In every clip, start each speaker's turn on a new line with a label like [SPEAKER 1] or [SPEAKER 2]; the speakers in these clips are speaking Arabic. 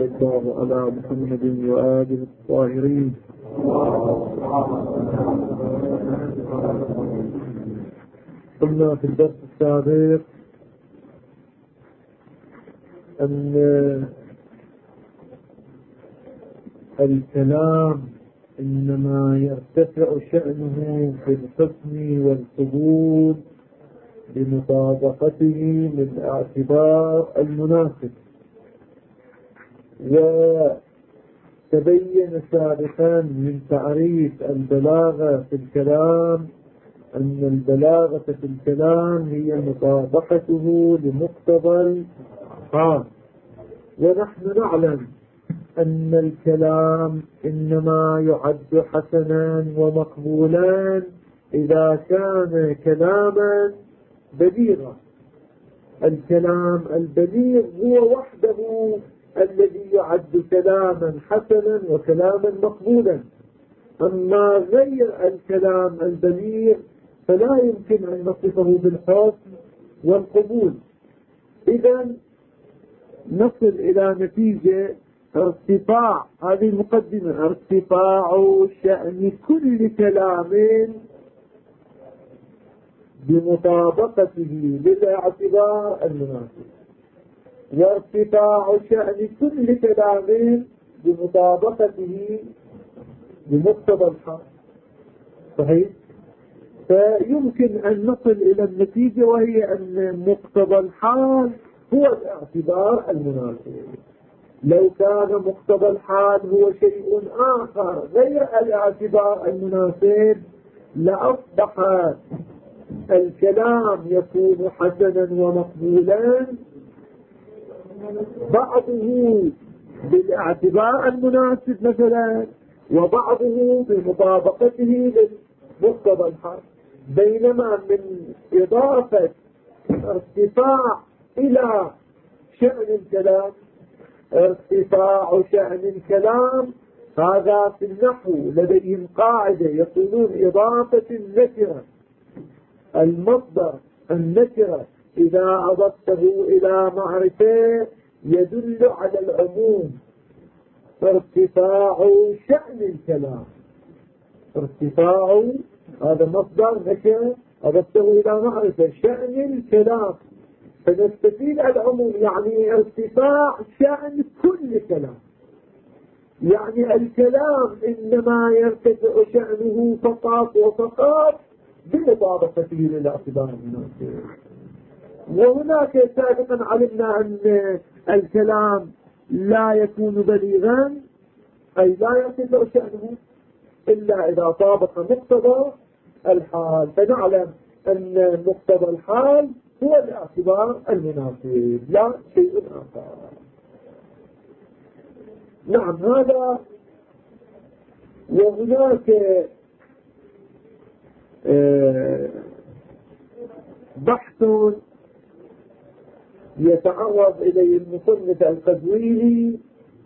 [SPEAKER 1] الله على محمد وآله الطاهرين. قلنا في الدرس السابق أن الكلام إنما يرتفع شأنه بالحسن والقبول بمطابقته للاعتبار المناسب. وتبين سابقا من تعريف البلاغة في الكلام أن البلاغة في الكلام هي مطابقته لمقتضى الحال. ونحن نعلم أن الكلام إنما يعد حسنا ومقبولا إذا كان كلاما بليغا. الكلام البليغ هو وحده الذي يعد كلاما حسنا وكلاما مقبولا. أما غير الكلام البليغ فلا يمكن أن نصفه بالحسن والقبول. إذا نصل إلى نتيجة ارتفاع، هذه المقدمة، ارتفاع شأن كل كلام بمطابقته للاعتبار المناسب، وارتفاع شأن كل كلام بمطابقته لمقتضى الحال. صحيح؟ فيمكن أن نصل إلى النتيجة، وهي أن مقتضى الحال هو الاعتبار المناسب. لو كان مقتضى الحال هو شيء آخر غير الاعتبار المناسب لأصبح الكلام يكون حسنا ومقبولا، بعضه بالاعتبار المناسب مثلا، وبعضه بمطابقته لمقتضى الحال. بينما من إضافة ارتفاع إلى شأن الكلام، ارتفاع شأن الكلام هذا في النحو لديهم قاعدة يقولون إضافة النكرة، المصدر النكرة إذا أضفته إلى معرفة يدل على العموم. ارتفاع شأن الكلام، ارتفاع هذا مصدر نكرة أضفته إلى معرفة شأن الكلام، فنستفيد العموم، يعني ارتفاع شأن كل كلام. يعني الكلام إنما يرتفع شأنه فقط وفقط بمطابقته للاعتبار المناسب. وهناك سابقا علمنا أن الكلام لا يكون بليغا، أي لا يرتفع شأنه إلا إذا طابق مقتضى الحال. فنعلم أن مقتضى الحال هو الاعتبار المناسب لا شيء آخر. نعم هذا. وهناك بحث يتعرض إليه المصنف القزويني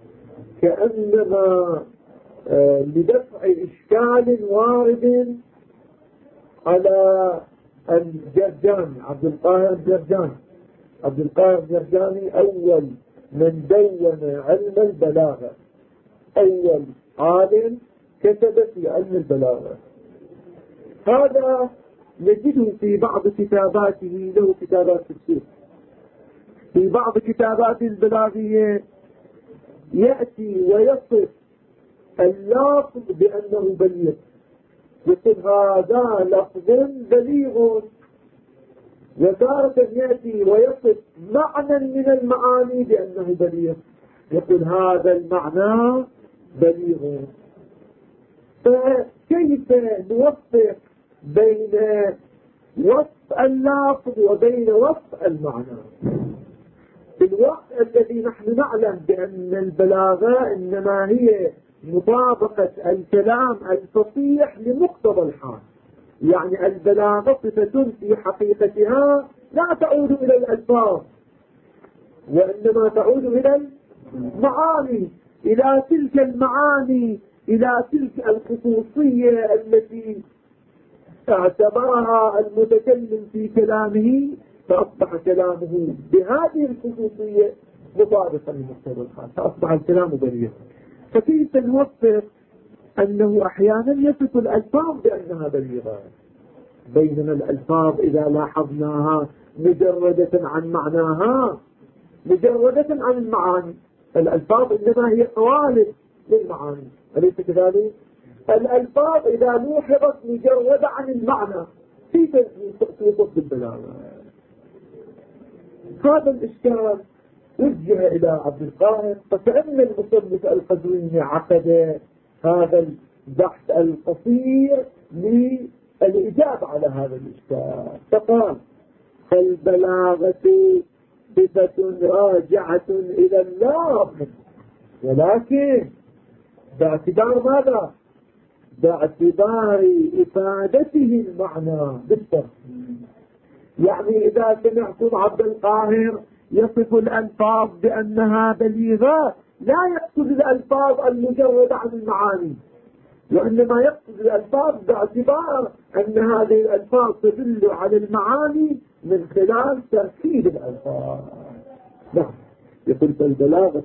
[SPEAKER 1] كأنما لدفع إشكال وارد على الجرجاني، عبد القاهر الجرجاني. عبد القاهر الجرجاني أول من دون علم البلاغة، أول عالم كتب في علم البلاغة. هذا نجده في بعض كتاباته، له كتابات كثيرة. في بعض كتاباته البلاغية يأتي ويصف اللفظ بأنه بليغ، يقول هذا لفظ بليغ. وتارة يأتي ويصف معنى من المعاني بأنه بليغ، يقول هذا المعنى بليغ. فكيف نوفق بين وصف اللفظ وبين وصف المعنى في الوقت الذي نحن نعلم بأن البلاغة إنما هي مطابقة الكلام الفصيح لمقتضى الحال؟ يعني البلاغة صفة في حقيقتها لا تعود إلى الألفاظ، وإنما تعود إلى المعاني، إلى تلك المعاني، إلى تلك الخصوصية التي اعتبرها المتكلم في كلامه، فأصبح كلامه بهذه الخصوصية مطابقا لمقتضى الحال، فأصبح الكلام بليغا. فكيف نوفق أنه أحيانا يصف الألفاظ بأنها بليغة، بينما الألفاظ إذا لاحظناها مجردة عن معناها، مجردة عن المعاني. الألفاظ إنما هي قوالب للمعاني، أليس كذلك؟ الألفاظ إذا لوحظت مجردة عن المعنى كيف توصف بالبلاغة؟ هذا الإشكال وجه إلى عبد القاهر، فكأن المصنف القزويني عقد هذا البحث القصير للإجابة على هذا الإشكال، فقال: فالبلاغة صفة راجعة إلى اللفظ، ولكن باعتبار ماذا؟ باعتبار إفادته المعنى بالترتيب. يعني إذا سمعتم عبد القاهر يصف الألفاظ بأنها بليغة، لا يقصد الألفاظ المجردة عن المعاني، وإنما يقصد الألفاظ باعتبار أن هذه الألفاظ تدل على المعاني من خلال تركيب الألفاظ. نعم، يقول: فالبلاغة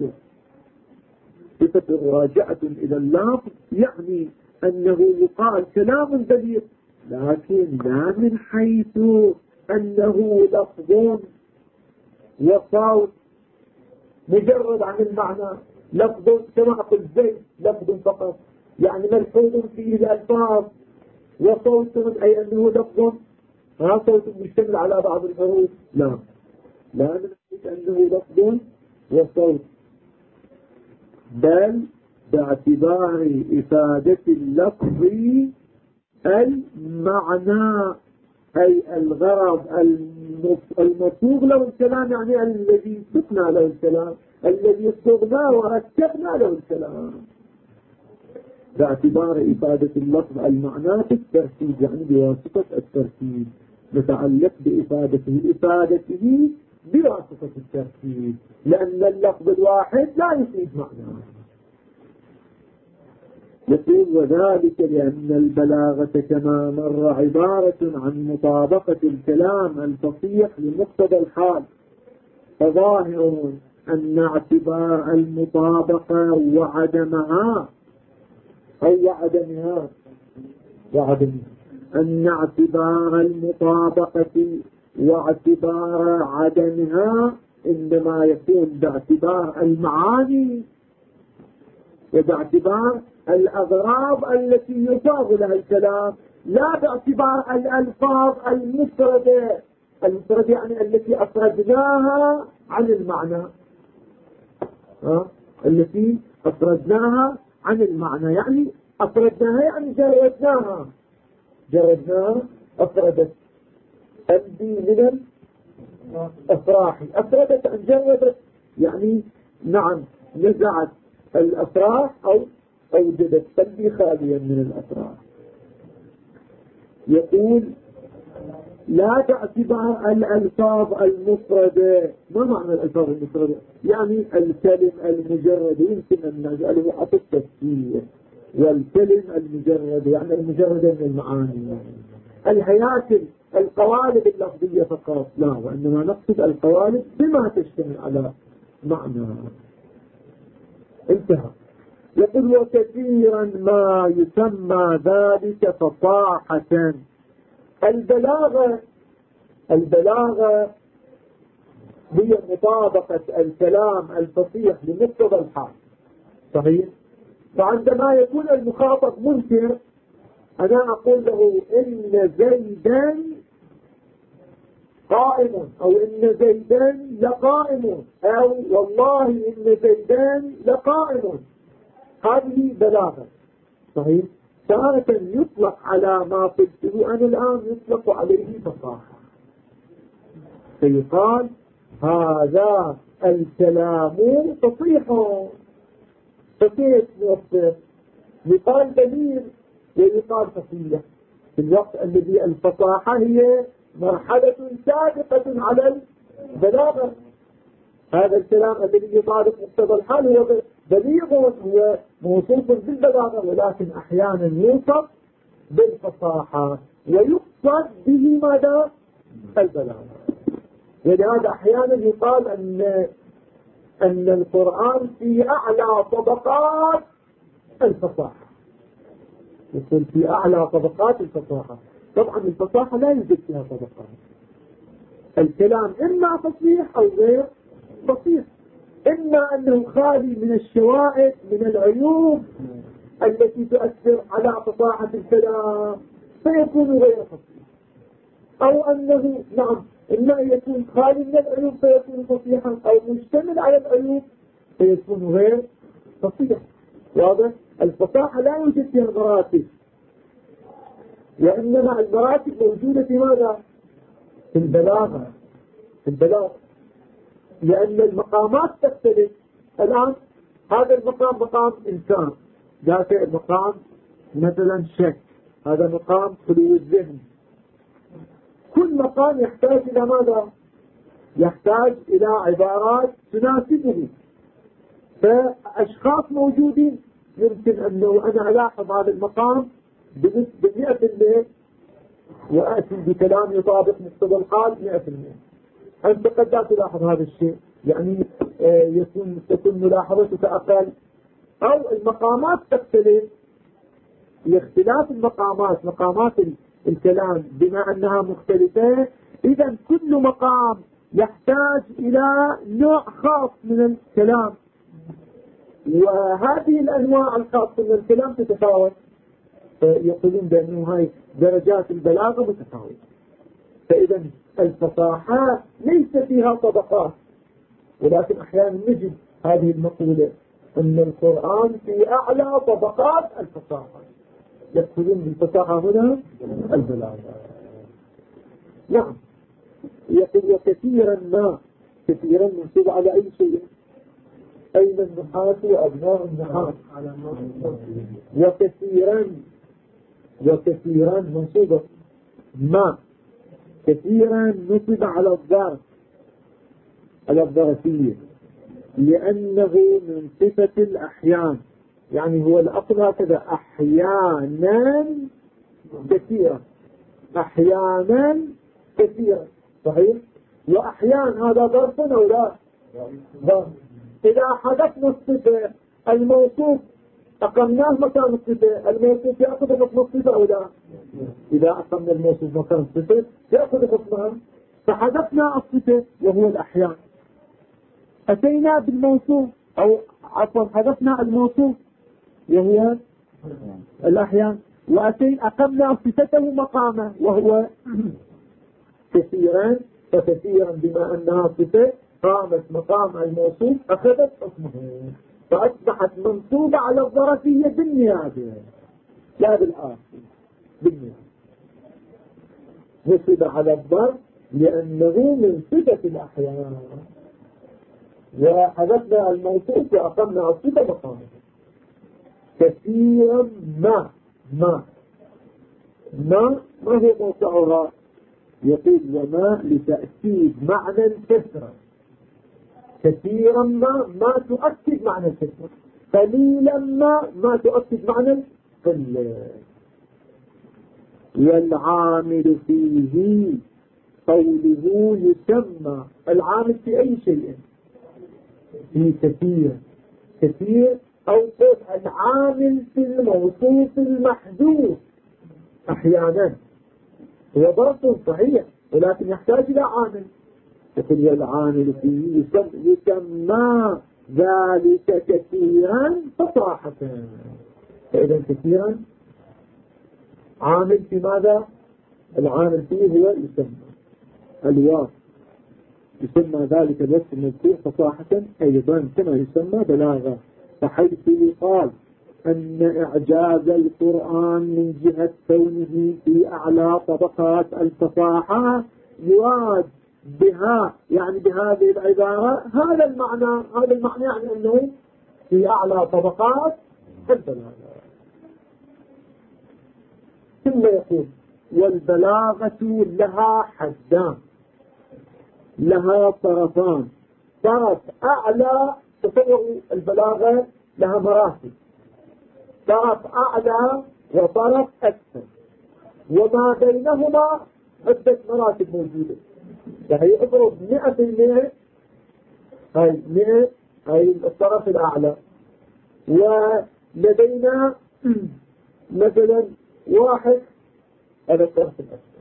[SPEAKER 1] صفة راجعة إلى اللفظ، يعني أنه يقال كلام بليغ، لكن لا من حيث أنه لفظ وصوت مجرد عن المعنى، لفظ كما قلت زيد لفظ فقط، يعني ملحوظ فيه الألفاظ، وصوت أي أنه لفظ صوت مشتمل على بعض الحروف، لا من حيث أنه لفظ وصوت، بل باعتبار إفادة اللفظ المعنى، أي الغرض المصوغ له الكلام، يعني الذي سقنا له الكلام، الذي صغنا ورتبنا له الكلام، باعتبار إفادة اللفظ المعنى في الترتيب، يعني بواسطة الترتيب، متعلق إفادته بواسطة الترتيب، لأن اللفظ الواحد لا يفيد معناه. يقول: وذلك لأن البلاغة كما مر عبارة عن مطابقة الكلام الفصيح لمقتضى الحال، فظاهر أن اعتبار المطابقة وعدمها أن اعتبار المطابقة واعتبار عدمها إنما يكون باعتبار المعاني وباعتبار الأغراض التي يصاغ لها الكلام، لا باعتبار الألفاظ المفردة يعني التي أفردناها عن المعنى، التي أفردناها عن المعنى، يعني أفردناها يعني جردناها أفردت قلبي من الأفراح، أفردت أن جردت، يعني نعم نزعت الأفراح أو أوجدت قلبي خاليا من الأفراح. يقول: لا باعتبار الألفاظ المفردة. ما معنى الألفاظ المفردة؟ يعني الكلم المجرد، يمكن أن نجعله حتى التفسير، والكلم المجرد يعني المجردة من المعاني، الهياكل القوالب اللفظية فقط، لا، وإنما نقصد القوالب بما تشتمل على معنى. انتهى. يقول: وكثيرا ما يسمى ذلك فصاحة. البلاغة هي مطابقة الكلام الفصيح لمقتضى الحال، صحيح؟ فعندما يكون المخاطب منكر، أنا أقول له إن زيدا قائم، أو إن زيدا لقائم، أو والله إن زيدا لقائم، هذه بلاغة، صحيح؟ تارة يطلق على ما قلته أنا الآن يطلق عليه فصاحة، فيقال هذا الكلام فصيح، فكيف نوصف؟ يقال بليغ ويقال فصيح، في الوقت الذي الفصاحة هي مرحلة سابقة على البلاغة. هذا الكلام الذي يطابق مقتضى الحال هو بليغ، هو موصوف بالبلاغة، ولكن أحيانا يوصف بالفصاحة ويقصد به ماذا؟ البلاغة. ولهذا أحيانا يقال أن أن القرآن في أعلى طبقات الفصاحة. يقول في أعلى طبقات الفصاحة. طبعا الفصاحة لا يوجد فيها طبقات. الكلام إما فصيح أو غير فصيح، إما أنه خالي من الشوائب من العيوب التي تؤثر على فصاحة الكلام فيكون غير فصيح، أو أنه نعم إما يكون خالي من العيوب فيكون فصيحا، أو مشتمل على العيوب فيكون غير فصيح. واضح؟ الفصاحة لا يوجد فيها مراتب، وإنما المراتب موجودة في ماذا؟ في البلاغة. في البلاغة، لأن المقامات تختلف. الآن هذا المقام مقام إنسان دافع، مقام مثلا شك، هذا مقام خلو الذهن. كل مقام يحتاج إلى ماذا؟ يحتاج إلى عبارات تناسبه. فأشخاص موجودين يمكن أنه أنا ألاحظ هذا المقام بنسبة 100% وأتي بكلام يطابق مقتضى الحال 100%. أنت قد لا تلاحظ هذا الشيء، يعني تكون ملاحظتك أقل، أو المقامات تختلف. لاختلاف المقامات، مقامات الكلام بما أنها مختلفة، إذا كل مقام يحتاج إلى نوع خاص من الكلام، وهذه الأنواع الخاصة من الكلام تتفاوت. يقولون بأنه هاي درجات البلاغة متفاوتة. فإذا الفصاحة ليس فيها طبقات، ولكن أحيانا نجد هذه المقولة أن القرآن في أعلى طبقات الفصاحة. يقولون بالفصاحة هنا البلاغة. نعم. يقول وكثيرا ما، كثيرا منصوب على أي شيء؟ أين النحاة وأبناء النحاة؟ وكثيرا منصوبة ما، كثيرا نصب على الظرف، على الظرفية، لأنه من صفة الأحيان. يعني هو الأصل هكذا، أحيانا كثيرا، أحيانا كثيرا، صحيح؟ وأحيان هذا ظرف أو لا؟ ظرف. إذا حدثنا الصفة الموصوف أقمناه مكان الصفة، الموصوف يأخذ حكم الصفة أو لا؟ إذا أقمنا الموصوف مكان الصفة يأخذ حكمها، فحدثنا الصفة وهو الأحيان، أتينا بالموصوف أو عفوا حدثنا الموصوف وهو الأحيان، أقمنا صفته مقامه وهو كثيرا. فكثيرا بما أنها صفة قامت مقام الموصوف أخذت حكمه، فأصبحت منصوبة على الظرفية بالنيابة لا بالآخر، بالنيابة. نصب على الظرف لأنه من صفة الأحيان، وحذفنا الموصوف وأقمنا الصفة مقامه. كثيرا ما هو موقعها؟ يقول وما لتأكيد معنى الكثرة. كثيرا ما تؤكد معنى الكثرة، قليلا ما تؤكد معنى القلة. والعامل فيه قوله يسمى، العامل في أي شيء؟ في كثير أو صوت العامل في الموصوف المحذوف. أحيانا هو ظرف صحيح ولكن يحتاج إلى عامل، يقول العامل فيه يسمى ذلك كثيرا فصاحة. فإذا كثيرا عامل في ماذا؟ العامل فيه هو يسمى الواو، يسمى ذلك الوصف المذكور فصاحة أيضا كما يسمى بلاغة. فحيث يقال أن إعجاز القرآن من جهة كونه في أعلى طبقات الفصاحة يراد بها، يعني بهذه العبارة هذا المعنى يعني أنه في أعلى طبقات البلاغة. ثم يقول والبلاغة لها حدان، لها طرفان. طرف أعلى، تصوروا البلاغة لها مراتب، طرف أعلى وطرف أكثر، وما بينهما عدة مراتب موجودة. يعني اضرب 100%، هاي 100 أي الطرف الأعلى. ولدينا مثلا واحد هذا الطرف الأسفل،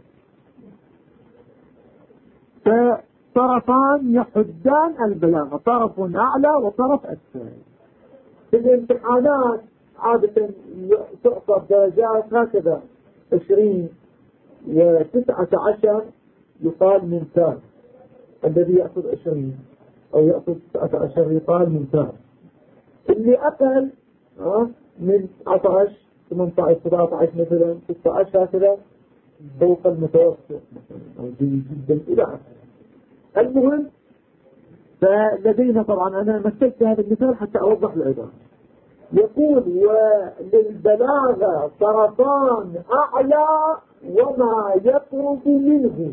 [SPEAKER 1] فطرفان يحدان البلاغة، طرف أعلى وطرف أسفل. في الامتحانات عادة تعطى درجات هكذا 20 و19 يقال ممتاز، الذي يأخذ 20 أو يأخذ 19 يقال ممتاز. اللي أقل من 19 18 17 مثلا 16 هكذا فوق المتوسط مثلا أو جيد جدا إلى آخره. المهم، فلدينا طبعا أنا مثلت هذا المثال حتى أوضح العبارة. يقول وللبلاغة طرفان أعلى وما يقرب منه،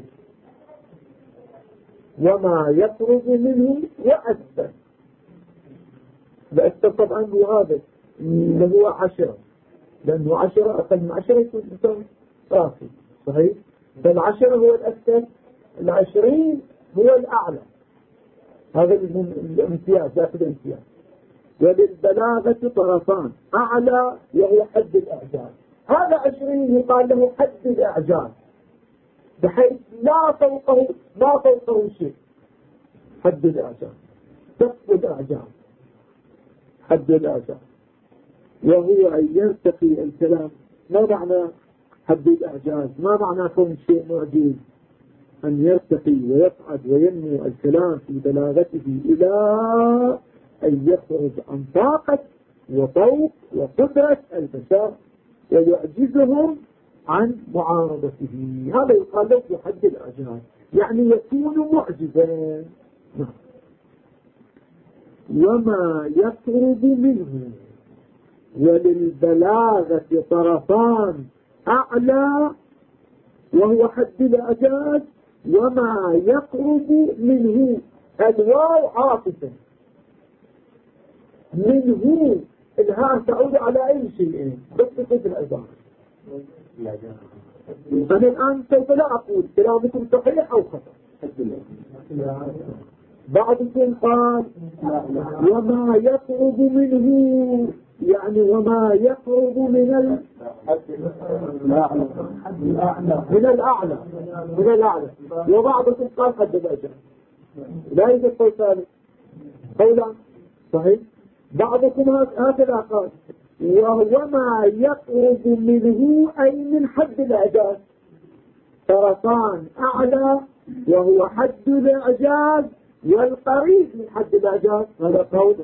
[SPEAKER 1] وما يقرب منه وأسفل. الأسفل طبعا هو هذا اللي هو 10، لأنه 10 أقل من 10 يكون إنسان راسي، صحيح؟ فال10 هو الأسفل، ال20 هو الأعلى. هذا الامتياز، يأخذ الامتياز. وللبلاغة طرفان أعلى وهو حد الإعجاز. هذا 20 يقال له حد الإعجاز، بحيث ما فوقه شيء. حد الإعجاز، سقف الإعجاز، حد الإعجاز. وهو أن يرتقي الكلام. ما معنى حد الإعجاز؟ ما معنى كون شيء معجز؟ أن يرتقي ويصعد وينمو الكلام في بلاغته إلى أن يخرج عن طاقة وطوق وقدرة البشر ويعجزهم عن معارضته. هذا يقال له في حد الإعجاز، يعني يكون معجزا. وما يقرب منه. وللبلاغة طرفان أعلى وهو حد الإعجاز وما يقرب منه. الواو عاطفة، منه الهاء تعود على أي شيء بس في العبارة. أنا الآن سوف لا أقول كلامكم صحيح أو خطأ. بعضكم قال وما يقرب منه، يعني وما يقرب من الأعلى. وبعضكم قال حد الأجل. لا يوجد قول ثالث، قولا صحيح. بعضكم هكذا قال وما يقرب منه أي من حد الإعجاز. طرفان أعلى وهو حد الإعجاز والقريب من حد الإعجاز. هذا قول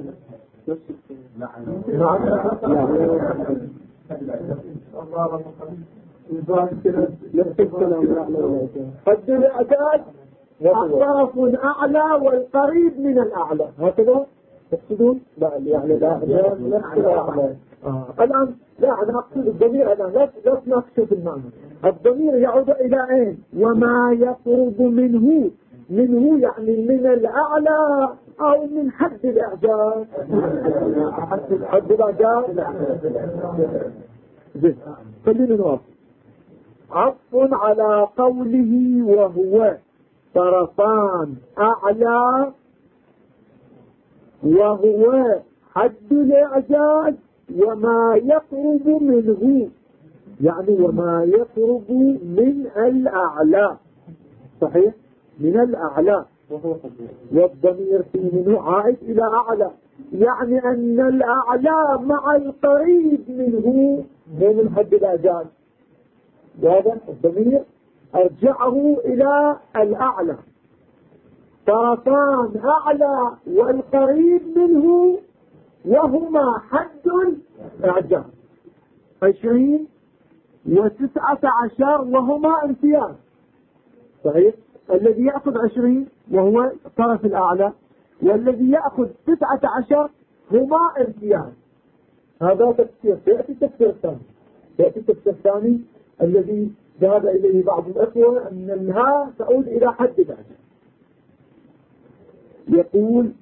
[SPEAKER 1] حد الإعجاز طرف أعلى والقريب من الأعلى. هكذا تقصدون؟ لا يعني الإعجاز نفس الأعلى. الآن لا، أنا أقصد الضمير الآن، لا تناقشوا في المعنى. الضمير يعود إلى أين؟ وما يقرب منه. منه يعني من الأعلى أو من حد الإعجاز. حد الإعجاز. خلينا نواصل. عطف على قوله وهو طرفان أعلى وهو حد الإعجاز وما يقرب منه، يعني وما يقرب من الأعلى. صحيح، من الأعلى. والضمير فيه منه عائد إلى أعلى، يعني أن الأعلى مع القريب منه من حد الإعجاز. هذا الضمير أرجعه إلى الأعلى. طرفان أعلى والقريب منه وهما حد الإعجاز. 20 و19 وهما امتياز. صحيح، الذي يأخذ 20 وهو الطرف الأعلى والذي يأخذ 19 هما امتياز. هذا تفسير. يأتي تفسير ثاني الذي ذهب إليه بعض الأخوة أن الهاء تعود إلى حد الإعجاز. يقول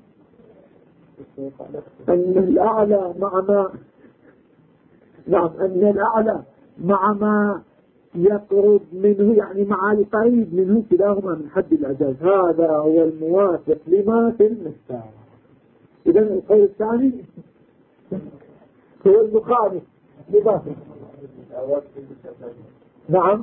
[SPEAKER 1] أن الأعلى مع ما أن الأعلى مع ما يقرب منه، يعني مع القريب منه، كلاهما من حد الإعجاز. هذا هو الموافق لما في المستعار. إذن القول الثاني هو المخالف لباطل. نعم.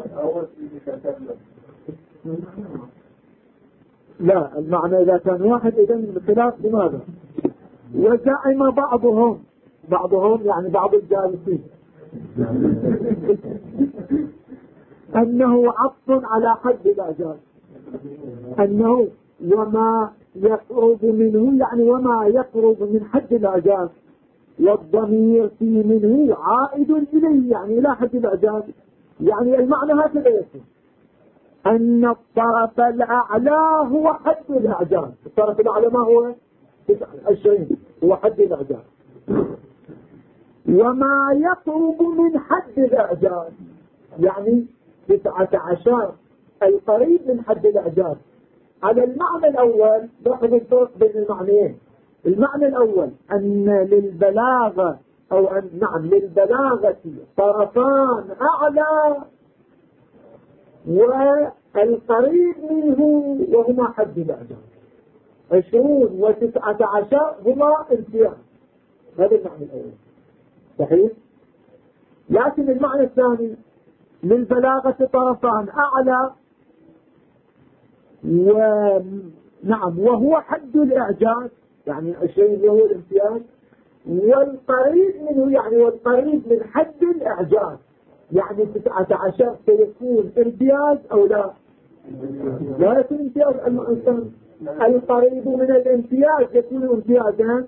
[SPEAKER 1] لا، المعنى إذا كان واحد إذن الخلاف لماذا؟ وزعم بعضهم يعني بعض الجالسين أنه عطف على حد الإعجاز، أنه وما يقرب منه يعني وما يقرب من حد الإعجاز، والضمير في منه عائد إليه يعني إلى حد الإعجاز. يعني المعنى هكذا يكون أن الطرف الأعلى هو حد الإعجاز. الطرف الأعلى ما هو؟ 29 هو حد الإعجاز. وما يقرب من حد الإعجاز يعني 19 القريب من حد الإعجاز. على المعنى الأول لاحظ الفرق بين المعنيين. المعنى الأول أن للبلاغة أو أن نعم للبلاغة طرفان أعلى والقريب منه وهما حد الإعجاز. 20 و19 هما امتياز. هذا المعنى الأول صحيح. لكن المعنى الثاني للبلاغة طرفان أعلى ونعم وهو حد الإعجاز يعني الشيء هو الامتياز، والقريب منه يعني والقريب من حد الإعجاز يعني 19 سيكون امتياز أو لا؟ لا يكون امتياز. الإنسان القريب من الامتياز يكون امتيازا.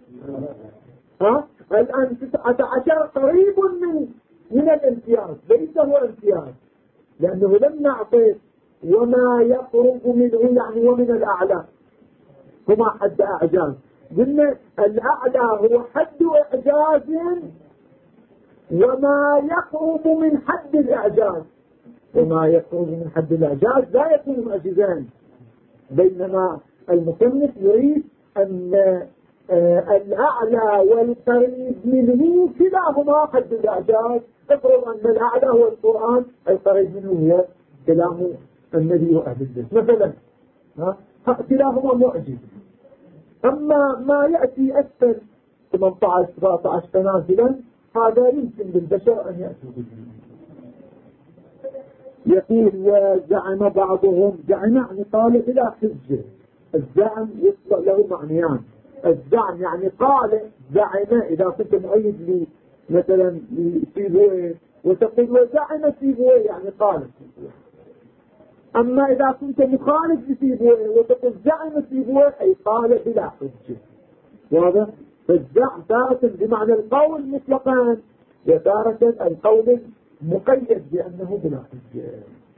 [SPEAKER 1] الآن 19 قريب من الامتياز ليس هو امتياز، لأنه لم نعطي وما يقرب منه يعني ومن الأعلى هما حد إعجاز. قلنا الأعلى هو حد إعجاز وما يقرب من حد الإعجاز، وما يقرب من حد الإعجاز لا يكون معجزان. بينما المصنف يريد أن الأعلى والقريب منه كلاهما حد الإعجاز. افرض أن الأعلى هو القرآن، القريب منه هو كلام النبي وأهل البيت مثلا، كلاهما معجز. أما ما يأتي أكثر 18 17 تنازلا هذا يمكن للبشر أن يأتوا به. يقول وزعم بعضهم، زعم يعني قال بلا حجة. الزعم يطلق له معنيان. الزعم يعني قال زعم إذا كنت مؤيد لي مثلا لسيبويه وتقول وزعم سيبويه يعني قال سيبويه. أما إذا كنت مخالف لسيبويه وتقول زعم سيبويه أي قال بلا حجة. واضح؟ فالزعم تارة بمعنى القول مطلقا وتارة القول مقيد بأنه بلا حجة.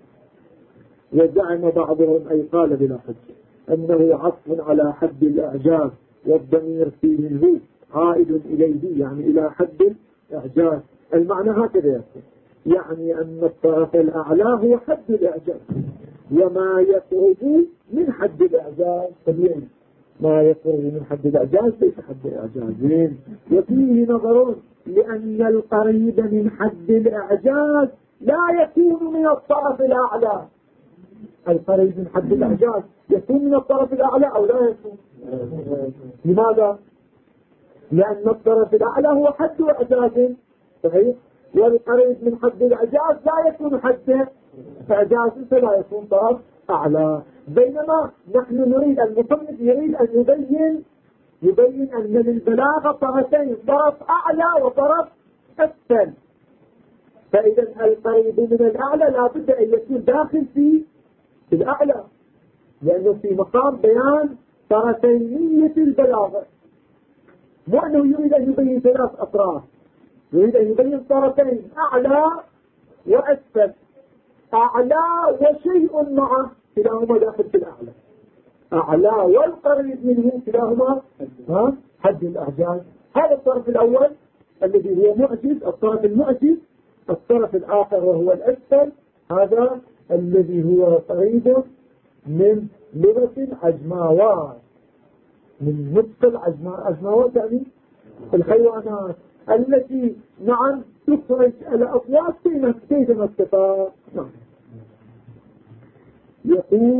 [SPEAKER 1] وزعم بعضهم أي قال بلا حجة أنه عطف على حد الإعجاز والضمير فيه منه عائد إليه يعني إلى حد الإعجاز. المعنى هكذا يكون يعني أن الطرف الأعلى هو حد الإعجاز وما يقرب من حد الإعجاز طبيعي. ما يقرب من حد الإعجاز ليس حد الإعجاز. وفيه نظر لأن القريب من حد الإعجاز لا يكون من الطرف الأعلى. القريب من حد الإعجاز يكون من الطرف الأعلى أو لا يكون؟ لماذا؟ لأن الطرف الأعلى هو حد إعجاز صحيح، والقريب من حد الإعجاز لا يكون حد إعجاز فلا يكون طرف أعلى. بينما نحن نريد المصنف يريد أن يبين أن للبلاغة طرفين، طرف أعلى وطرف أسفل. فإذا القريب من الأعلى لا بد أن يكون داخل في الأعلى، لأنه في مقام بيان طرفينية البلاغة. مو أنه يريد أن يبين 3 أطراف، يريد أن يبين طرفين أعلى وأسفل. أعلى وشيء معه كلاهما داخل في الأعلى. أعلى والقريب منه كلاهما حد الإعجاز. هذا الطرف الأول الذي هو معجز، الطرف المعجز. الطرف الآخر وهو الأسفل هذا الذي هو قريب من لغة العجماوات، من نطق العجماوات يعني الحيوانات التي نعم تخرج الأصوات كيف الصفات. يقول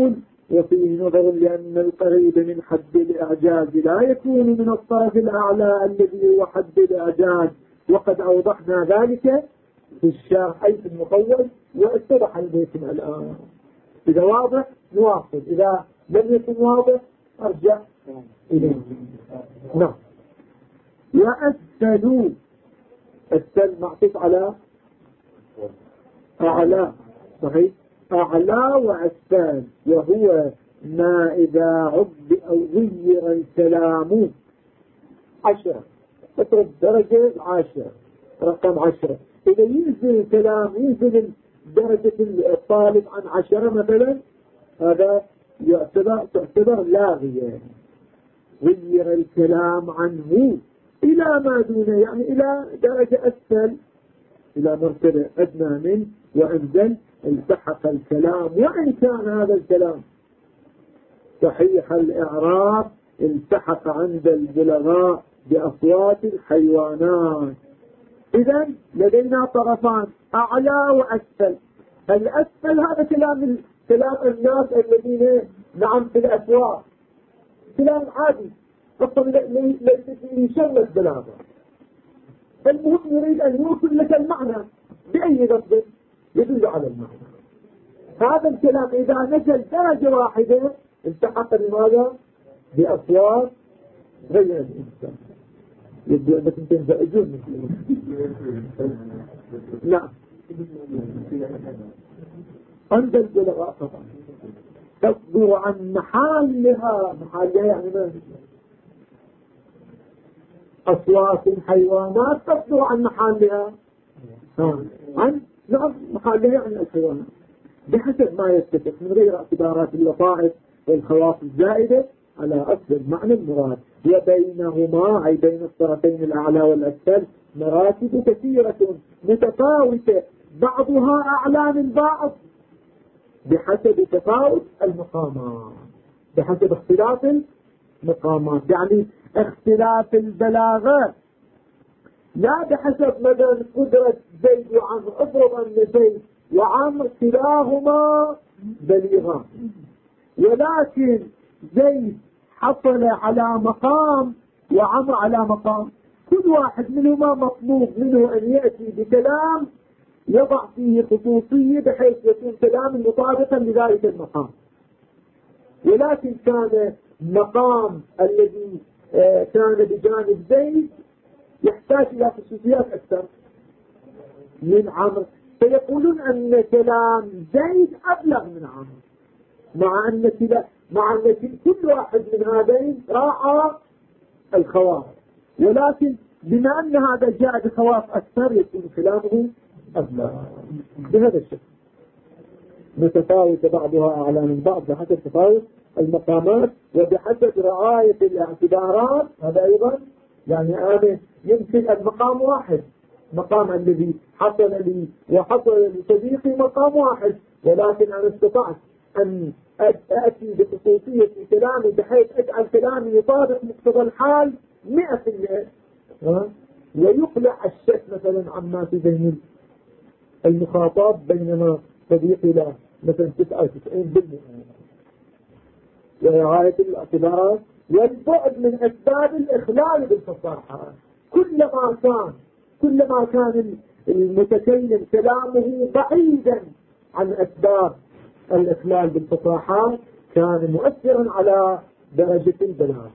[SPEAKER 1] وفيه نظر لأن القريب من حد الإعجاز لا يكون من الطرف الأعلى الذي هو حد الإعجاز، وقد أوضحنا ذلك في الشرح أي في المقول، واتضح البيت الآن. إذا واضح نواصل، إذا لم يكن واضح أرجع إليه. نعم. وأسفلوا، السل معطوف على أعلى، صحيح، أعلى وأسفل، وهو ما إذا عد أو غير الكلام 10، اترك درجة 10، رقم 10، إذا ينزل الكلام، ينزل درجة الطالب عن 10 مثلا، هذا تعتبر لاغية. غير الكلام عنه إلى ما دونه، يعني إلى درجة أسفل، إلى مرتبة أدنى منه وأنزل، التحق الكلام، وإن كان هذا الكلام صحيح الإعراب التحق عند البلغاء بأصوات الحيوانات. إذن لدينا طرفان، أعلى وأسفل. الأسفل هذا كلام الناس الذين نعم في الأسواق، كلام عادي أصلا ليس فيه شمة بلاغة، المهم يريد أن يوصل لك المعنى بأي لفظ يدل على المعنى. هذا الكلام إذا نزل درجة واحدة التحق بماذا؟ بأصوات غير الإنسان. يبدو أنك تنزعجون. نعم، عند البلغاء طبعا تصدر عن محلها يعني ما أصوات الحيوانات تصدر عن محلها، عن نعم محلها يعني الحيوانات بحسب ما يتفق من غير اعتبارات اللطائف والخواص الزائدة على أصل المعنى المراد. وبينهما أي بين الطرفين الأعلى والأسفل مراتب كثيرة متفاوتة بعضها أعلى من بعض بحسب تفاوت المقامات، بحسب اختلاف المقامات، يعني اختلاف البلاغات لا بحسب مثلا قدرة زيد وعمر. افرض أن زيد وعمر كلاهما بليغان، ولكن زيد حصل على مقام وعمر على مقام، كل واحد منهما مطلوب منه أن يأتي بكلام يضع فيه خصوصية بحيث يكون كلام مطابقا لذلك المقام. ولكن كان مقام الذي كان بجانب زيد يحتاج إلى خصوصيات أكثر من عمرو، فيقولون أن كلام زيد أبلغ من عمرو، مع أن كل واحد من هذين راعى الخواص، ولكن بما أن هذا جاء بخواص أكثر يكون كلامه أبلغ. بهذا الشكل متفاوت بعضها أعلى من بعض بحسب تفاوت المقامات وبحسب رعاية الاعتبارات. هذا أيضا يعني أنا يمكن المقام واحد، مقام الذي حصل لي وحصل لصديقي مقام واحد، ولكن أنا استطعت أن أأتي بخصوصية في كلامي بحيث أجعل كلامي يطابق مقتضى الحال 100%، ويقلع الشك مثلا عما في ذهن المخاطب، بينما صديقي له مثلا 99%. ورعاية الاعتبارات والبعد من أسباب الإخلال بالفصاحة. كلما كان المتكلم كلامه بعيدا عن أسباب الإخلال بالفصاحة كان مؤثرا على درجة البلاغة.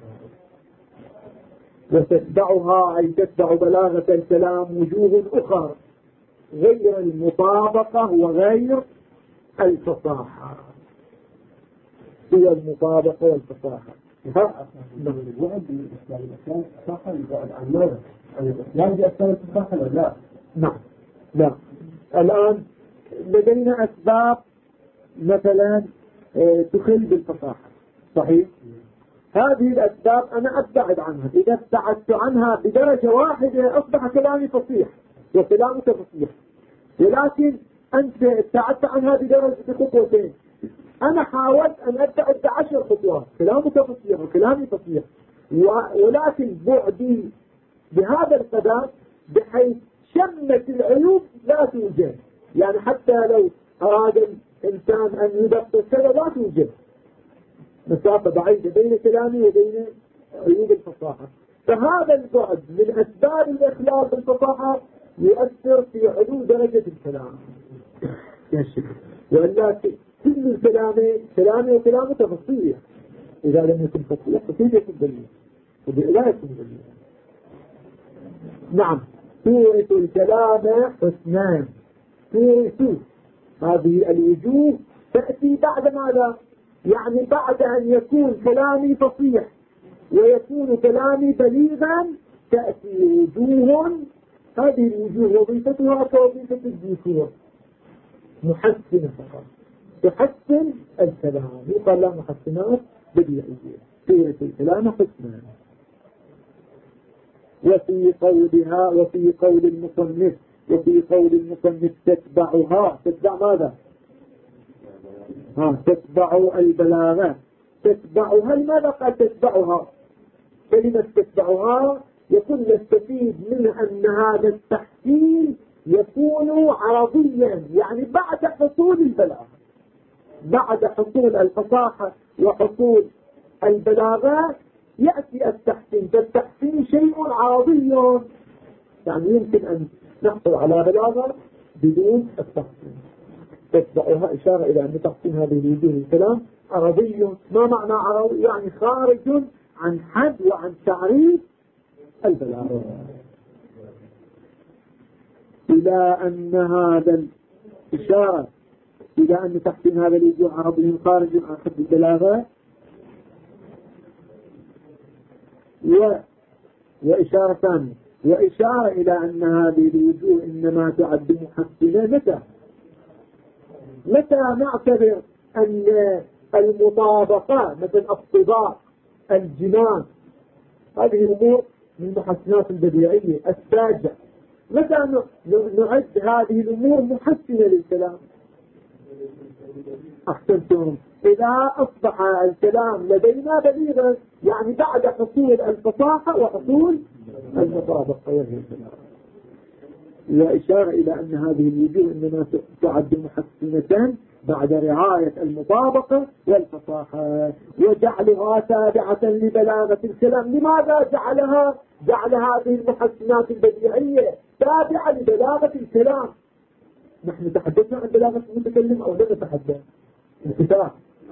[SPEAKER 1] وتتبعها أي تتبع بلاغة الكلام وجوه أخرى غير المطابقة وغير الفصاحة، هي المطابقة والفصاحة. نعم. لا، الآن لدينا أسباب مثلا تخل بالفصاحة، صحيح؟ هذه الأسباب أنا أبتعد عنها، إذا ابتعدت عنها بدرجة واحدة أصبح كلامي فصيح وكلامك فصيح، ولكن أنت ابتعدت عنها بدرجة خطوتين، أنا حاولت أن أبتعد ب10 خطوات، كلامك فصيح وكلامي فصيح، ولكن بعدي بهذا القدر بحيث شمة العيوب لا توجد، يعني حتى لو أراد الإنسان أن يدقق كذا لا توجد، مسافة بعيدة بين كلامي وبين عيوب الفصاحة. فهذا البعد من أسباب الإخلال بالفصاحة يؤثر في علو درجة الكلام. وإلا كل كلامي وكلامه تفصيل، إذا لم يكن تفصيل يكون دليل، لا يكون دليل. نعم، تورث الكلام حسنان. تورث هذه الوجوه تأتي بعد ماذا؟ يعني بعد أن يكون كلامي فصيح ويكون كلامي بليغا تأتي وجوه، هذه الوجوه وظيفتها كوظيفة الذكور، محسنة فقط، تحسن الكلام. يقال لها محسنات بديعية. تورث الكلام حسنا. وفي قول المصنف تتبعها. تتبع ماذا؟ تتبع البلاغة. تتبعها. لماذا قال تتبعها؟ كلمة تتبعها يكون نستفيد من أن هذا التحسين يكون عربيا، يعني بعد حصول البلاغة، بعد حصول الفصاحة وحصول البلاغة يأتي التحسين. فالتحسين شيء عربي، يعني يمكن أن نحصل على بلاغة بدون التحسين. تتبعها إشارة إلى أن تحسين هذه الوجوه الكلام عربي. ما معنى عربي؟ يعني خارج عن حد وعن تعريف البلاغة. إلى أن هذا الإشارة إلى أن تحسين هذا الوجوه عربي خارج عن حد البلاغة. وإشارة ثانية، وإشارة إلى أن هذه الوجوه إنما تعد محسنة. متى نعتبر أن المطابقة مثل الصداق، الجنان، هذه الأمور من المحسنات البديعية الساجة، متى نعد هذه الأمور محسنة للكلام؟ أحسنتم. إذا أصبح الكلام لدينا بليغا، يعني بعد حصول الفصاحة وحصول المطابقة. وإشارة إلى أن هذه الوجوه إنما تعد محسنة بعد رعاية المطابقة والفصاحة وجعلها تابعة لبلاغة الكلام. لماذا جعل هذه المحسنات البديعية تابعة لبلاغة الكلام؟ نحن تحدثنا عن بلاغة المتكلم أو لم نتحدث؟ الكتاب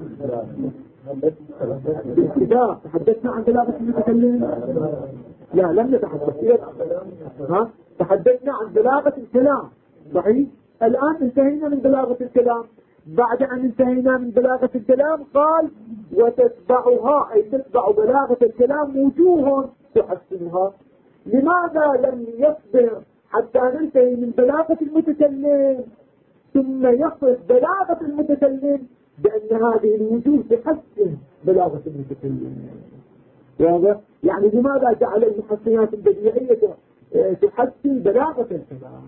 [SPEAKER 1] تحدثنا عن بلاغة المتكلم؟ لا، لم نتحدث. تحدثنا عن بلاغة الكلام، صحيح؟ الآن انتهينا من بلاغة الكلام. بعد أن انتهينا من بلاغة الكلام قال وتتبعها، أي تتبع بلاغة الكلام وجوه تحسنها. لماذا لم يصبر حتى ننتهي من بلاغة المتكلم ثم يصف بلاغة المتكلم بأن هذه الوجوه تحسن بلاغة المتكلم؟ يعني لماذا جعل المحسنات البديعية تحسن بلاغة الكلام؟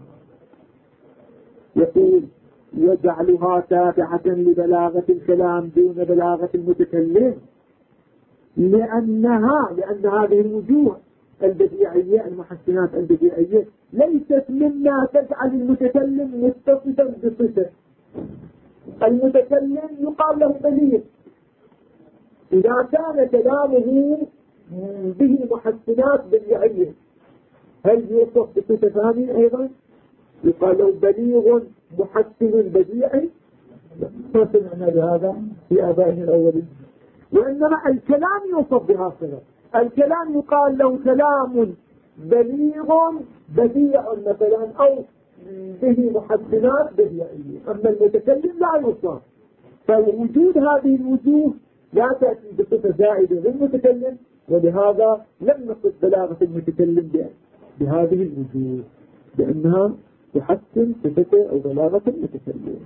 [SPEAKER 1] يقول وجعلها تابعة لبلاغة الكلام دون بلاغة المتكلم لأن هذه الوجوه البديعية، المحسنات البديعية، ليست مما تجعل المتكلم متصفا بصفة. المتكلم يقال له بليغ إذا كان كلامه به محسنات بديعية. هل يوصف بصفة ثانية أيضا؟ يقال له بليغ محسن بديعي؟ ما سمعنا بهذا في آبائنا الأولين. وإنما الكلام يوصف بها صفة. الكلام يقال له كلام بليغ بديع مثلا أو به محسنات بديعية. أما المتكلم لا يوصف. فوجود هذه الوجوه لا تأتي بصفة زائدة للمتكلم، ولهذا لم نصف بلاغة المتكلم بهذه الوجوه بأنها تحسن صفته أو بلاغة المتكلم.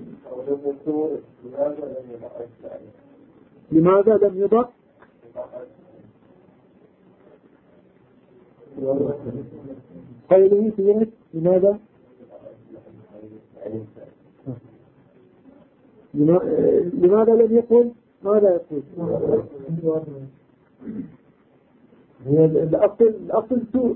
[SPEAKER 1] لماذا لم يضع؟ قوله في لماذا؟ لماذا لم يقل؟ ماذا يقول؟ هي الأصل سوء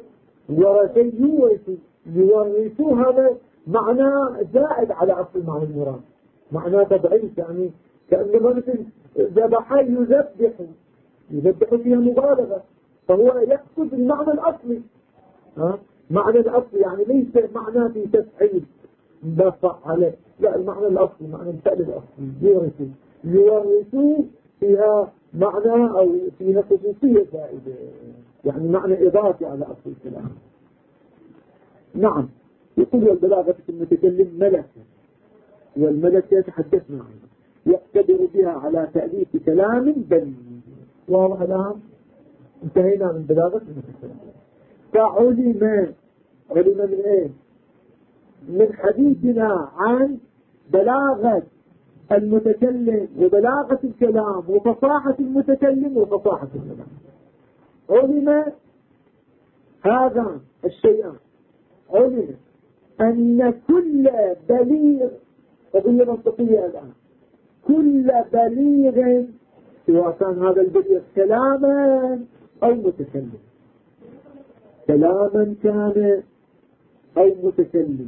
[SPEAKER 1] يورثوا هذا معنى زائد على أصل معنى المراد، معنى تضعيف، يعني كأنما مثل ذبح يذبح فيها مبالغة، فهو يقصد المعنى الأصلي. معنى الأصلي يعني ليس معناه في تفعيل بفع عليه، لا، المعنى الأصلي معنى الفعل الأصلي. يورثوا فيها معنى أو فيها خصوصية زائدة، يعني معنى إضافي على أصل الكلام. نعم. يقول والبلاغة في المتكلم ملكة، والملكة تحدثنا عنها يقتدر بها على تأليف كلام بل. واضح الآن؟ انتهينا من بلاغة المتكلم. فعلم من ايه؟ من حديثنا عن بلاغة المتكلم وبلاغة الكلام وفصاحة المتكلم وفصاحة الكلام. علم هذا الشيئان. علم أن كل بليغ، قضية منطقية الآن، كل بليغ سواء كان هذا البليغ كلاما أو متكلم، كلاما كان أو متكلم،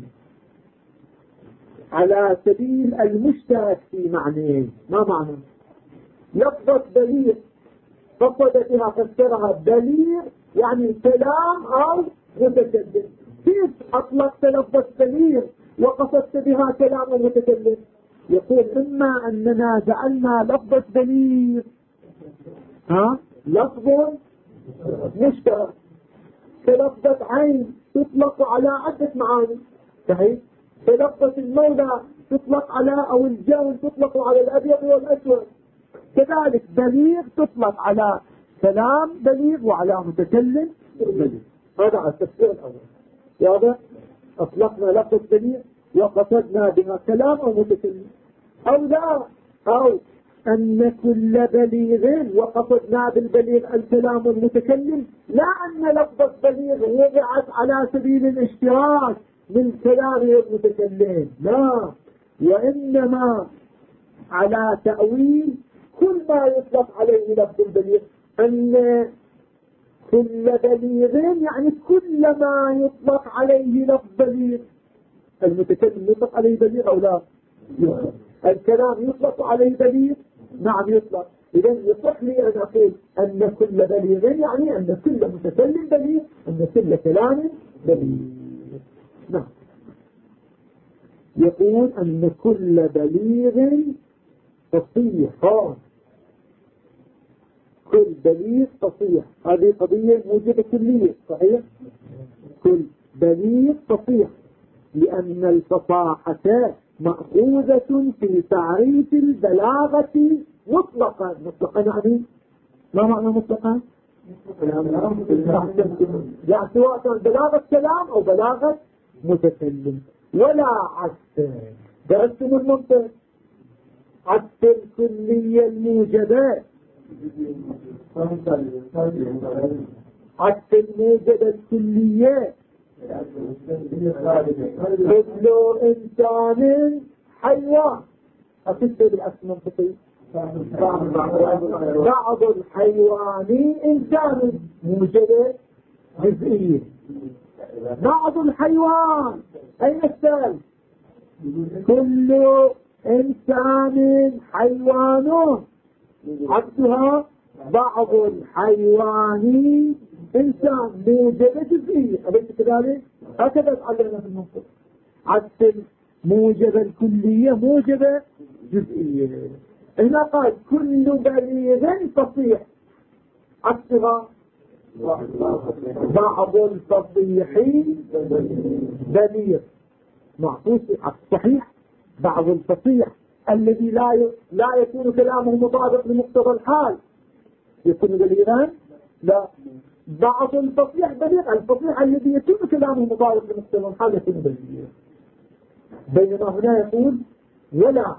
[SPEAKER 1] على سبيل المشترك في معنيين. ما معنى؟ لفظة بليغ قصد بها فسرها بليغ يعني كلام أو متكلم. كيف أطلقت لفظة بليغ وقصدت بها كلام أو متكلم؟ يقول إما أننا جعلنا لفظة بليغ لفظ مشترك، كلفظة عين تطلق على عدة معاني، صحيح؟ كلفظة المولى تطلق على، أو الجون تطلق على الأبيض والأسود، كذلك بليغ تطلق على كلام بليغ وعلى متكلم بليغ. هذا على التفسير الأول. واضح؟ أطلقنا لفظ بليغ وقصدنا بها كلام أو متكلم، أو لا، أو أن كل بليغ وقصدنا بالبليغ الكلام المتكلم، لا أن لفظ بليغ وضعت على سبيل الاشتراك من كلام المتكلم، لا، وإنما على تأويل كل ما يطلق عليه لفظ البليغ، أن كل بليغ يعني كل ما يطلق عليه لفظ بليغ. المتكلم يطلق عليه بليغ أو لا؟ الكلام يطلق عليه بليغ؟ نعم يطلق. إذا يصح لي أن أقول أن كل بليغ يعني أن كل متكلم بليغ، أن كل كلام بليغ. نعم. يقول أن كل بليغ فصيح، كل بليغ فصيح، هذه قضية موجبة كلية، صحيح؟ كل بليغ فصيح، لأن الفصاحة مأخوذة في تعريف البلاغة مطلقا. مطلقا يعني ما معنى مطلقا؟ يعني سواء كان بلاغة كلام أو بلاغة متكلم، ولا عكس. درستم المنطق؟ عكس الكلية الموجبة، عكس الموجبة الكلية. كل إنسان حيوان، أكثر بالعكس المنطقي. بعض الحيوان إنسان، موجبة جزئية. بعض الحيوان أين الثالث؟ كل إنسان حيوان، عكسها بعض الحيوان إنسان، موجبة جزئية. أليس كذلك؟ هكذا تعلمنا في المنطق. عكس موجبة الكلية موجبة جزئية. هنا قال كل بليغ فصيح، عكسها بعض الفصيحين بليغ، معطوف عكس صحيح. بعض الفصيح الذي لا يكون كلامه مطابق لمقتضى الحال يكون بليغا؟ لا. بعض الفصيح بليغ، الفصيح الذي يكون كلامه مطابق لمقتضى الحال يكون بليغ. بينما هنا يقول ولا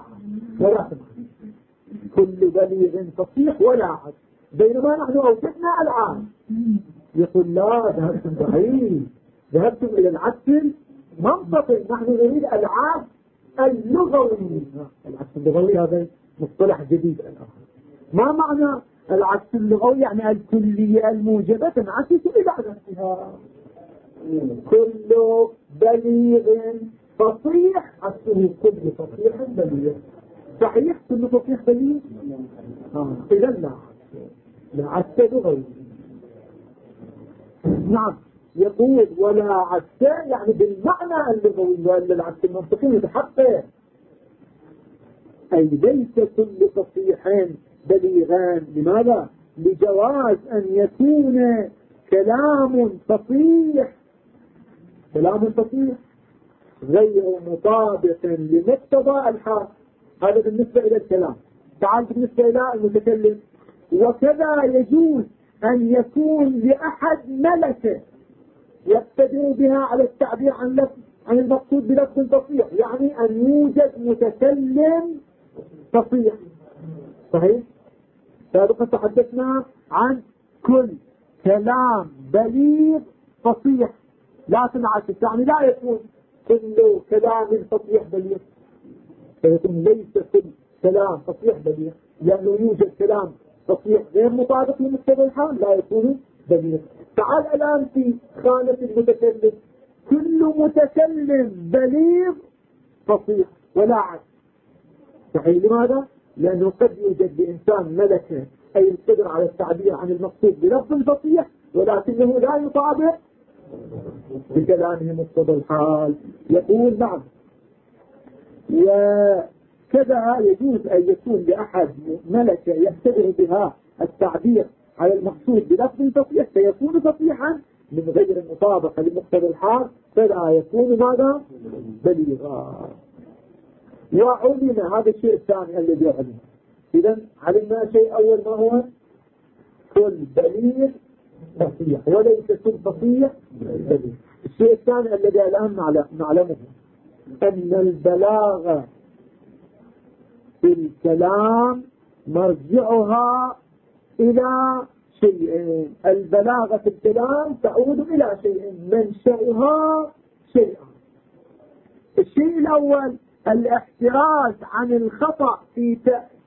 [SPEAKER 1] كل بليغ فصيح ولا عد، بينما نحن أوجدنا العاد. يقول لا، ذهبتم بعيد، ذهبتم إلى العد المنطقي، نحن نريد العاد اللغوي. العكس اللغوي هذا مصطلح جديد الآن. ما معنى العكس اللغوي؟ يعني الكلية الموجبة تنعكس إلى نفسها. كل بليغ فصيح عكسه كل فصيح بليغ. صحيح كل فصيح بليغ؟ إذا لا عدت لغوي. نعم يقول ولا عدت يعني بالمعنى اللغوي، وإلا العدت المنطقي يتحقق. أي ليس كل فصيح بليغان. لماذا؟ لجواز أن يكون كلام فصيح غير مطابق لمقتضى الحال. هذا بالنسبة إلى الكلام. تعال بالنسبة إلى المتكلم. وكذا يجوز أن يكون لأحد ملكة يقتدر بها على التعبير عن المقصود بلفظ فصيح، يعني أن يوجد متكلم فصيح. صحيح؟ سابقا تحدثنا عن كل كلام بليغ فصيح، لا تنعكس، يعني لا يكون كل كلام فصيح بليغ، فيكون ليس كل كلام فصيح بليغ، لأنه يوجد كلام فصيح غير مطابق لمقتضى الحال لا يكون بليغ. تعال الآن في خانة المتكلم. كل متكلم بليغ فصيح ولا عكس. صحيح. لماذا؟ لأنه قد يوجد بإنسان ملكة أي القدر على التعبير عن المقصود بلفظ فصيح، ولكنه لا يطابق بكلامه مقتضى الحال. يقول نعم وكذا يجوز أن يكون لأحد ملكة يقتدر بها التعبير على المقصود بلفظ فصيح فيكون فصيحا من غير المطابقة لمقتضى الحال، فلا يكون ماذا؟ بليغا. وعلم هذا الشيء الثاني الذي علم. إذا علمنا شيء أول ما هو كل بليغ فصيح وليس كل فصيح بليغ. الشيء الثاني الذي الآن نعلمه أن البلاغة في الكلام مرجعها إلى شيئين. البلاغة في الكلام تعود إلى شيئين منشأها شيئا. الشيء الأول الاحتراز عن الخطأ في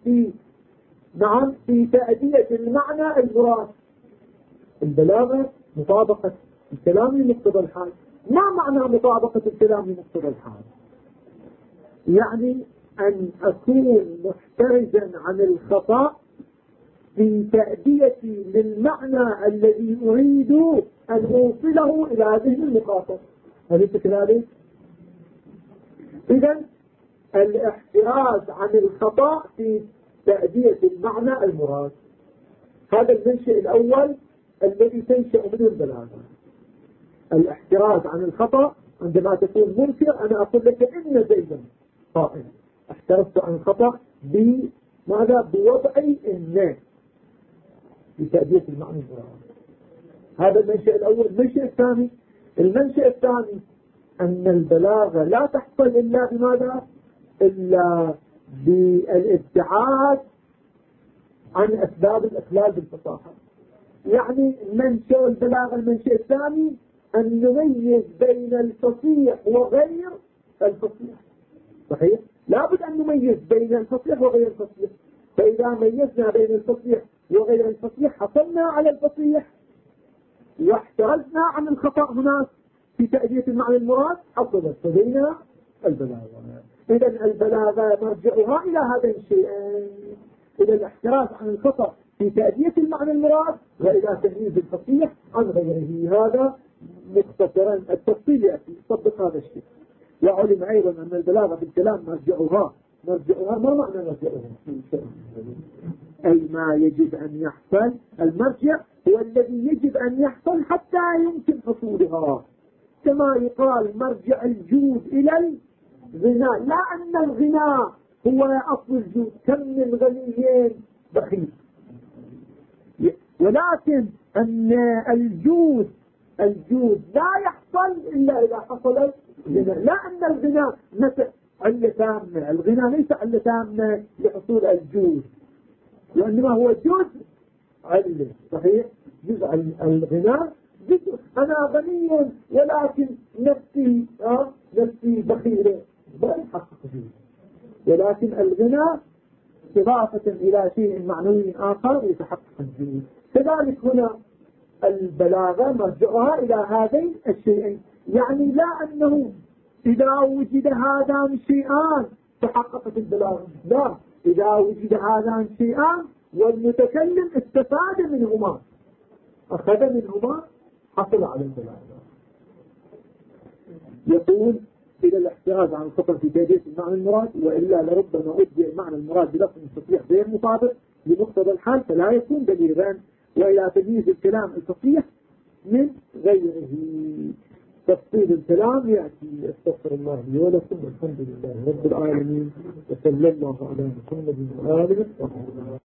[SPEAKER 1] تأدية المعنى المراد. البلاغة مطابقة الكلام لمقتضى الحال. ما معنى مطابقة الكلام لمقتضى الحال؟ يعني أن أكون محترزا عن الخطأ في تأديتي للمعنى الذي أريد أن أوصله إلى هذه المخاطب. أليس كذلك؟ إذن الاحتراز عن الخطأ في تأدية المعنى المراد، هذا المنشأ الأول الذي تنشأ منه البلاغة. الاحتراز عن الخطأ عندما تكون منكر، أنا أقول لك إن زيدا قائم، احترزت عن الخطأ بماذا؟ بوضعي إن في تأدية المعنى المراد. هذا المنشأ الأول. المنشأ الثاني أن البلاغة لا تحصل إلا بماذا؟ إلا بالابتعاد عن أسباب الإخلال بالفصاحة. يعني منشأ البلاغة المنشأ الثاني أن نميز بين الفصيح وغير الفصيح. صحيح؟ لابد أن نميز بين الفصيح وغير الفصيح. فإذا ميزنا بين الفصيح وغير الفصيح حصلنا على الفصيح، واحترزنا عن الخطأ هناك في تأدية المعنى المراد، حصلت لدينا البلاغة. إذن البلاغة مرجعها إلى هذين الشيئين، إلى الاحتراز عن الخطأ في تأدية المعنى المراد، وإلى تمييز الفصيح عن غيره. هذا مختصرا التفصيل يأتي يطبق هذا الشيء. وعلم أيضا أن البلاغة في الكلام مرجعها ما معنى مرجعها؟ أي ما يجب أن يحصل. المرجع هو الذي يجب أن يحصل حتى يمكن حصولها. كما يقال مرجع الجود إلى الغناء، لا أن الغناء هو أصل الجود، كم من غنيين بخيل، ولكن أن الجود لا يحصل إلا إذا حصل الغناء. لا أن الغناء علة تامة، الغناء ليس علة تامة لحصول الجود، وإنما هو جزء علة. صحيح؟ جزء الغناء جزء. أنا غني ولكن نفسي بخيلة، لا يحقق فيه. ولكن الغناء إضافة إلى شيء معنوي آخر يتحقق فيه. كذلك هنا البلاغة مرجعها إلى هذين الشيئين. يعني لا أنه إذا وجد هذان الشيئان تحققت الدلالة. لا، إذا وجد هذان شيئان والمتكلم استفاد منهما أخذ منهما حصل على الدلالة. يقول إلى الاحتراز عن الخطر في كيفية المعنى المراد، وإلا لربما أدي المعنى المراد بلفظ التصريح غير مطابق لمقتضى الحال فلا يكون دليلا، وإلى تمييز الكلام الفصيح من غيره. تفصيل الكلام يأتي. استغفر الله لي ولكم، والحمد لله رب العالمين، وصلى الله على محمد وآله وصحبه.